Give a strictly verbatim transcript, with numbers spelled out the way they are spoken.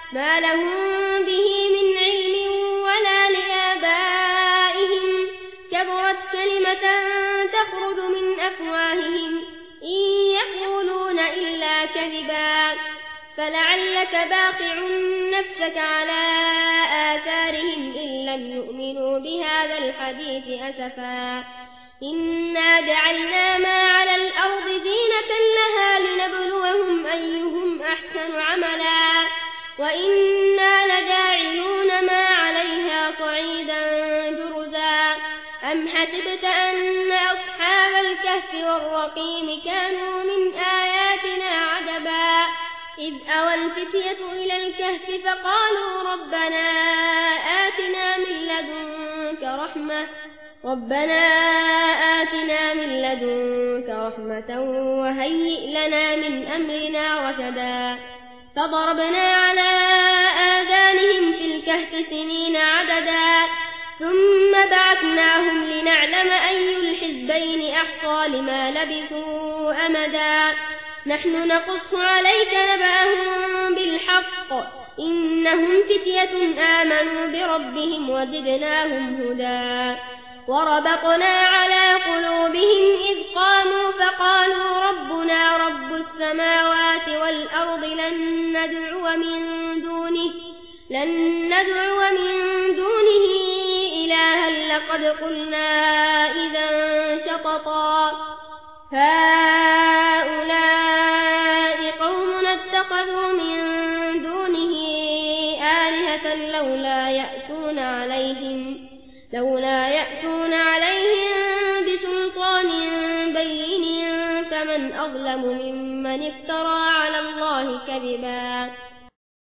ما لهم به من علم ولا لآبائهم كبرت كلمة تخرج من أفواههم إن يقولون إلا كذبا فلعلك باقع نفسك على آثارهم إن لم يؤمنوا بهذا الحديث أسفا إنا جعلنا ما على الأرض زينة لها لنبلوهم أيهم أحسن عملا وإنا لجاعلون ما عليها صعيدا جرزا أم حسبت أن أصحاب الكهف والرقيم كانوا من آياتنا عجبا إذ أوى الفتية إلى الكهف فقالوا ربنا آتنا من لدنك رحمة ربنا آتنا من لدنك رحمة وهيئ لنا من أمرنا رشدا فضربنا على آذانهم في الكهف سنين عددا ثم بعثناهم لنعلم أي الحزبين أحصى لما لبثوا أمدا نحن نقص عليك نبأهم بالحق إنهم فتية آمنوا بربهم وزدناهم هدى وربطنا على قلوبهم إذ قاموا فقالوا ربنا رب السماوات والأرض لن ندعو من دونه لن ندعو من دونه إلها لقد قلنا إذا شططا هؤلاء قوم اتخذوا من دونه آلهة لولا يأتون عليهم لولا يأتون عليهم بسلطان بين فمن أظلم ممن افترى على الله كذبا